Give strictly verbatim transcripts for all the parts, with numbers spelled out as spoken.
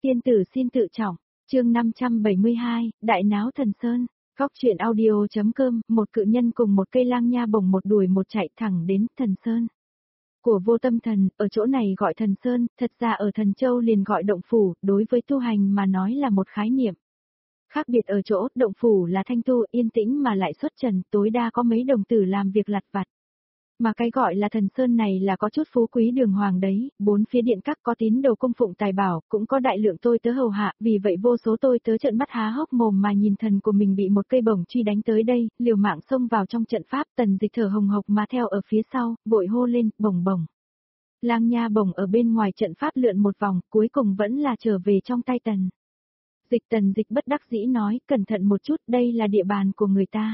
Tiên tử xin tự trọng, chương năm trăm bảy mươi hai, Đại náo thần sơn, góc truyện audio.com, một cự nhân cùng một cây lang nha bổng một đuổi một chạy thẳng đến thần sơn. Của vô tâm thần, ở chỗ này gọi thần sơn, thật ra ở thần châu liền gọi động phủ, đối với tu hành mà nói là một khái niệm. Khác biệt ở chỗ, động phủ là thanh tu, yên tĩnh mà lại xuất trần, tối đa có mấy đồng tử làm việc lặt vặt. Mà cái gọi là thần sơn này là có chút phú quý đường hoàng đấy, bốn phía điện các có tín đồ cung phụng tài bảo, cũng có đại lượng tôi tớ hầu hạ, vì vậy vô số tôi tớ trợn mắt há hốc mồm mà nhìn thần của mình bị một cây bổng truy đánh tới đây, liều mạng xông vào trong trận pháp, Tần Dịch thở hồng hộc mà theo ở phía sau, vội hô lên, bổng bổng. Lang nha bổng ở bên ngoài trận pháp lượn một vòng, cuối cùng vẫn là trở về trong tay Tần Dịch. Tần Dịch bất đắc dĩ nói, cẩn thận một chút, đây là địa bàn của người ta.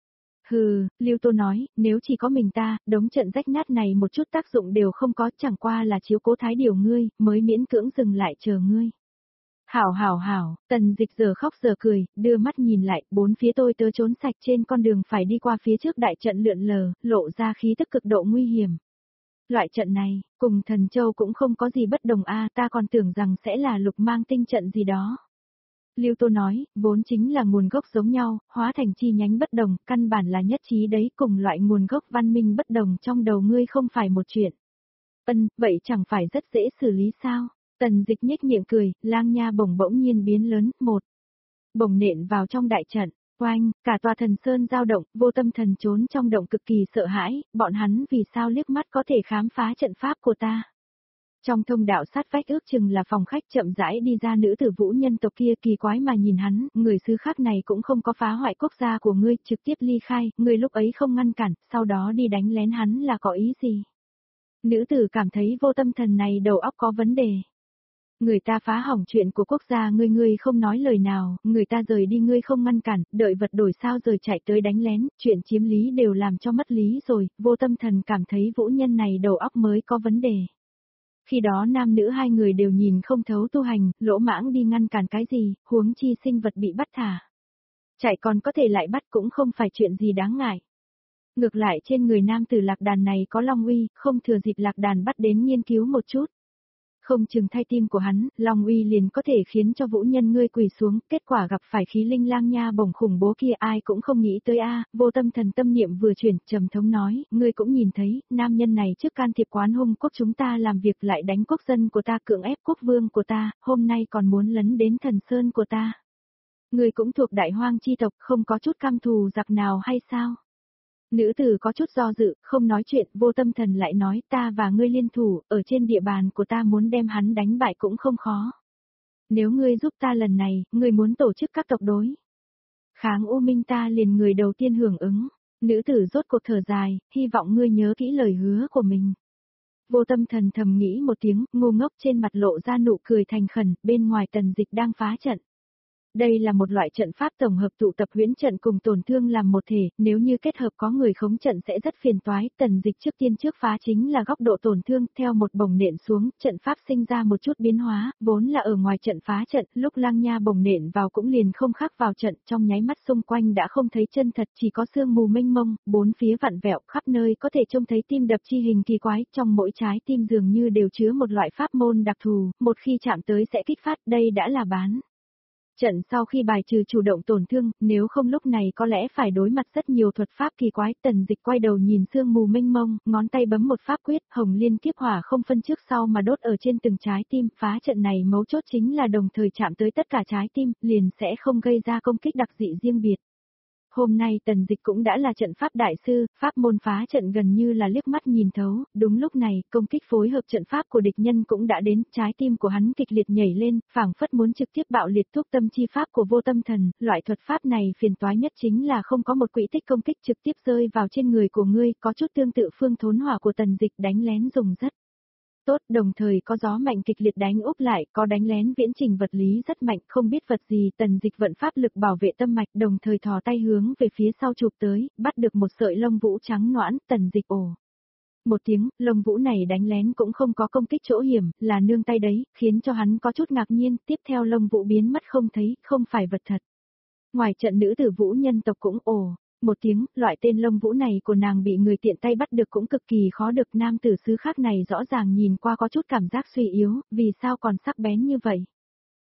Hừ, Lưu Tô nói, nếu chỉ có mình ta, đống trận rách nát này một chút tác dụng đều không có, chẳng qua là chiếu cố thái điều ngươi, mới miễn cưỡng dừng lại chờ ngươi. Hảo hảo hảo, Tần Dịch giờ khóc giờ cười, đưa mắt nhìn lại, bốn phía tôi tớ trốn sạch trên con đường phải đi qua phía trước đại trận lượn lờ, lộ ra khí tức cực độ nguy hiểm. Loại trận này, cùng thần châu cũng không có gì bất đồng a, ta còn tưởng rằng sẽ là lục mang tinh trận gì đó. Lưu Tô nói, vốn chính là nguồn gốc giống nhau, hóa thành chi nhánh bất đồng, căn bản là nhất trí đấy, cùng loại nguồn gốc văn minh bất đồng trong đầu ngươi không phải một chuyện. Ân, vậy chẳng phải rất dễ xử lý sao? Tần Dịch nhếch miệng cười, lang nha bổng bỗng nhiên biến lớn, một. Bổng nện vào trong đại trận, oanh, cả tòa thần sơn dao động, vô tâm thần trốn trong động cực kỳ sợ hãi, bọn hắn vì sao liếc mắt có thể khám phá trận pháp của ta. Trong thông đạo sát vách ước chừng là phòng khách chậm rãi đi ra nữ tử vũ nhân tộc kia kỳ quái mà nhìn hắn, người xứ khác này cũng không có phá hoại quốc gia của ngươi, trực tiếp ly khai, ngươi lúc ấy không ngăn cản, sau đó đi đánh lén hắn là có ý gì? Nữ tử cảm thấy vô tâm thần này đầu óc có vấn đề. Người ta phá hỏng chuyện của quốc gia ngươi ngươi không nói lời nào, người ta rời đi ngươi không ngăn cản, đợi vật đổi sao rồi chạy tới đánh lén, chuyện chiếm lý đều làm cho mất lý rồi, vô tâm thần cảm thấy vũ nhân này đầu óc mới có vấn đề. Khi đó nam nữ hai người đều nhìn không thấu tu hành, lỗ mãng đi ngăn cản cái gì, huống chi sinh vật bị bắt thả. Chạy còn có thể lại bắt cũng không phải chuyện gì đáng ngại. Ngược lại trên người nam tử lạc đàn này có long uy, không thừa dịp lạc đàn bắt đến nghiên cứu một chút. Không chừng thay tim của hắn, long uy liền có thể khiến cho vũ nhân ngươi quỳ xuống, kết quả gặp phải khí linh lang nha bổng khủng bố kia ai cũng không nghĩ tới a. Vô tâm thần tâm niệm vừa chuyển, trầm thống nói, ngươi cũng nhìn thấy, nam nhân này trước can thiệp quán hung quốc chúng ta làm việc lại đánh quốc dân của ta cưỡng ép quốc vương của ta, hôm nay còn muốn lấn đến thần sơn của ta. Ngươi cũng thuộc đại hoang chi tộc, không có chút cam thù giặc nào hay sao? Nữ tử có chút do dự, không nói chuyện, vô tâm thần lại nói ta và ngươi liên thủ, ở trên địa bàn của ta muốn đem hắn đánh bại cũng không khó. Nếu ngươi giúp ta lần này, ngươi muốn tổ chức các tộc đối kháng U Minh ta liền người đầu tiên hưởng ứng. Nữ tử rốt cuộc thở dài, hy vọng ngươi nhớ kỹ lời hứa của mình. Vô tâm thần thầm nghĩ một tiếng, ngu ngốc trên mặt lộ ra nụ cười thành khẩn, bên ngoài Tần Dịch đang phá trận. Đây là một loại trận pháp tổng hợp tụ tập huyễn trận cùng tổn thương làm một thể, nếu như kết hợp có người khống trận sẽ rất phiền toái, Tần Dịch trước tiên trước phá chính là góc độ tổn thương, theo một bổng nện xuống, trận pháp sinh ra một chút biến hóa, vốn là ở ngoài trận phá trận, lúc lang nha bổng nện vào cũng liền không khác vào trận, trong nháy mắt xung quanh đã không thấy chân thật, chỉ có sương mù mênh mông, bốn phía vặn vẹo, khắp nơi có thể trông thấy tim đập chi hình kỳ quái, trong mỗi trái tim dường như đều chứa một loại pháp môn đặc thù, một khi chạm tới sẽ kích phát, đây đã là bán. Trận sau khi bài trừ chủ động tổn thương, nếu không lúc này có lẽ phải đối mặt rất nhiều thuật pháp kỳ quái. Tần Dịch quay đầu nhìn sương mù mênh mông, ngón tay bấm một pháp quyết, hồng liên kiếp hỏa không phân trước sau mà đốt ở trên từng trái tim. Phá trận này mấu chốt chính là đồng thời chạm tới tất cả trái tim, liền sẽ không gây ra công kích đặc dị riêng biệt. Hôm nay Tần Dịch cũng đã là trận pháp đại sư, pháp môn phá trận gần như là liếc mắt nhìn thấu, đúng lúc này, công kích phối hợp trận pháp của địch nhân cũng đã đến, trái tim của hắn kịch liệt nhảy lên, phảng phất muốn trực tiếp bạo liệt thuốc tâm chi pháp của vô tâm thần, loại thuật pháp này phiền toái nhất chính là không có một quỹ tích công kích trực tiếp rơi vào trên người của ngươi, có chút tương tự phương thốn hỏa của Tần Dịch đánh lén dùng rất tốt, đồng thời có gió mạnh kịch liệt đánh úp lại, có đánh lén viễn trình vật lý rất mạnh, không biết vật gì, Tần Dịch vận pháp lực bảo vệ tâm mạch, đồng thời thò tay hướng về phía sau chụp tới, bắt được một sợi lông vũ trắng noãn, Tần Dịch ồ. Một tiếng, lông vũ này đánh lén cũng không có công kích chỗ hiểm, là nương tay đấy, khiến cho hắn có chút ngạc nhiên, tiếp theo lông vũ biến mất không thấy, không phải vật thật. Ngoài trận nữ tử vũ nhân tộc cũng ồ. Một tiếng, loại tên lông vũ này của nàng bị người tiện tay bắt được cũng cực kỳ khó được, nam tử xứ khác này rõ ràng nhìn qua có chút cảm giác suy yếu, vì sao còn sắc bén như vậy.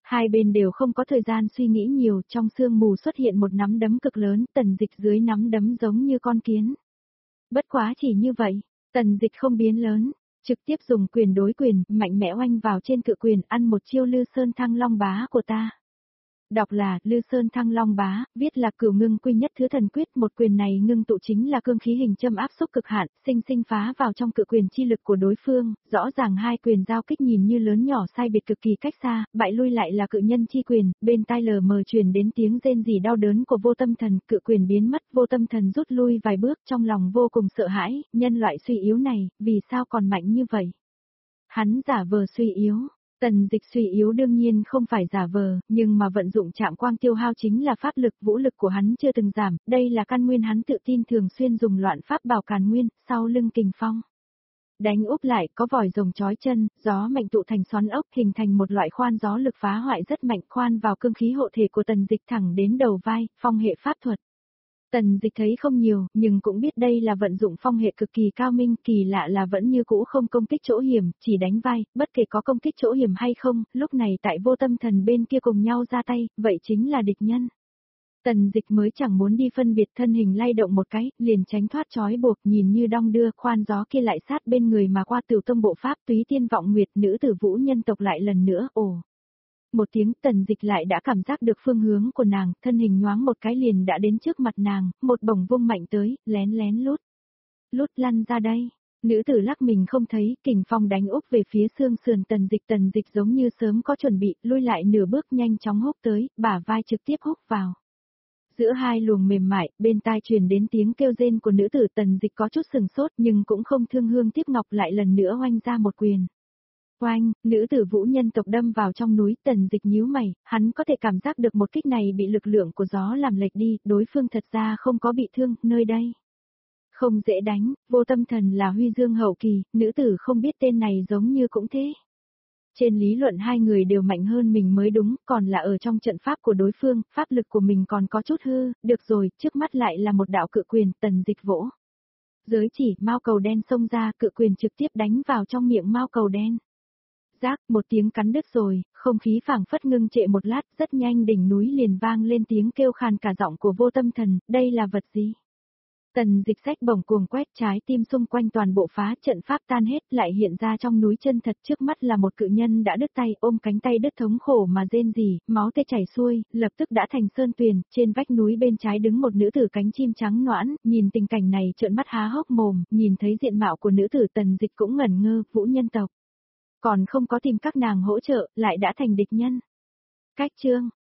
Hai bên đều không có thời gian suy nghĩ nhiều, trong sương mù xuất hiện một nắm đấm cực lớn, Tần Dịch dưới nắm đấm giống như con kiến. Bất quá chỉ như vậy, Tần Dịch không biến lớn, trực tiếp dùng quyền đối quyền, mạnh mẽ oanh vào trên cự quyền, ăn một chiêu Lư Sơn Thăng Long Bá của ta. Đọc là Lư Sơn Thăng Long Bá, viết là Cửu Ngưng Quy Nhất Thứ Thần Quyết, một quyền này ngưng tụ chính là cương khí hình châm áp xúc cực hạn, sinh sinh phá vào trong cự quyền chi lực của đối phương, rõ ràng hai quyền giao kích nhìn như lớn nhỏ sai biệt cực kỳ cách xa, bại lui lại là cự nhân chi quyền, bên tai lờ mờ truyền đến tiếng rên rỉ đau đớn của Vô Tâm Thần, cự quyền biến mất, Vô Tâm Thần rút lui vài bước, trong lòng vô cùng sợ hãi, nhân loại suy yếu này, vì sao còn mạnh như vậy? Hắn giả vờ suy yếu. Tần Dịch suy yếu đương nhiên không phải giả vờ, nhưng mà vận dụng chạm quang tiêu hao chính là pháp lực, vũ lực của hắn chưa từng giảm, đây là căn nguyên hắn tự tin thường xuyên dùng loạn pháp bảo càn nguyên, sau lưng kình phong. Đánh úp lại có vòi rồng chói chân, gió mạnh tụ thành xoắn ốc hình thành một loại khoan gió lực phá hoại rất mạnh, khoan vào cương khí hộ thể của Tần Dịch thẳng đến đầu vai, phong hệ pháp thuật. Tần Dịch thấy không nhiều, nhưng cũng biết đây là vận dụng phong hệ cực kỳ cao minh, kỳ lạ là vẫn như cũ không công kích chỗ hiểm, chỉ đánh vai, bất kể có công kích chỗ hiểm hay không, lúc này tại Vô Tâm Thần bên kia cùng nhau ra tay, vậy chính là địch nhân. Tần Dịch mới chẳng muốn đi phân biệt, thân hình lay động một cái, liền tránh thoát trói buộc, nhìn như đong đưa, khoan gió kia lại sát bên người mà qua Tiểu Tông bộ pháp, Túy Tiên Vọng Nguyệt, nữ tử vũ nhân tộc lại lần nữa, ồ. Một tiếng, Tần Dịch lại đã cảm giác được phương hướng của nàng, thân hình nhoáng một cái liền đã đến trước mặt nàng, một bổng vung mạnh tới, lén lén lút. Lút lăn ra đây. Nữ tử lắc mình không thấy, kình phong đánh úp về phía xương sườn Tần Dịch, Tần Dịch giống như sớm có chuẩn bị, lui lại nửa bước nhanh chóng húc tới, bả vai trực tiếp húc vào. Giữa hai luồng mềm mại, bên tai truyền đến tiếng kêu rên của nữ tử, Tần Dịch có chút sừng sốt nhưng cũng không thương hương tiếc ngọc, lại lần nữa oanh ra một quyền. Oanh, nữ tử vũ nhân tộc đâm vào trong núi, Tần Dịch nhíu mày, hắn có thể cảm giác được một kích này bị lực lượng của gió làm lệch đi, đối phương thật ra không có bị thương, nơi đây. Không dễ đánh, Vô Tâm Thần là huy dương hậu kỳ, nữ tử không biết tên này giống như cũng thế. Trên lý luận hai người đều mạnh hơn mình mới đúng, còn là ở trong trận pháp của đối phương, pháp lực của mình còn có chút hư, được rồi, trước mắt lại là một đạo cự quyền, Tần Dịch vỗ. Giới chỉ, mao cầu đen xông ra, cự quyền trực tiếp đánh vào trong miệng mao cầu đen. Rác, một tiếng cắn đứt rồi, không khí phảng phất ngưng trệ một lát, rất nhanh đỉnh núi liền vang lên tiếng kêu khàn cả giọng của Vô Tâm Thần, đây là vật gì? Tần Dịch sách bổng cuồng quét, trái tim xung quanh toàn bộ phá, trận pháp tan hết, lại hiện ra trong núi chân thật, trước mắt là một cự nhân đã đứt tay, ôm cánh tay đứt thống khổ mà rên rỉ, máu tê chảy xuôi, lập tức đã thành sơn tuyền, trên vách núi bên trái đứng một nữ tử cánh chim trắng noãn, nhìn tình cảnh này trợn mắt há hốc mồm, nhìn thấy diện mạo của nữ tử Tần Dịch cũng ngẩn ngơ, vũ nhân tộc. Còn không có tìm các nàng hỗ trợ, lại đã thành địch nhân. Cách chương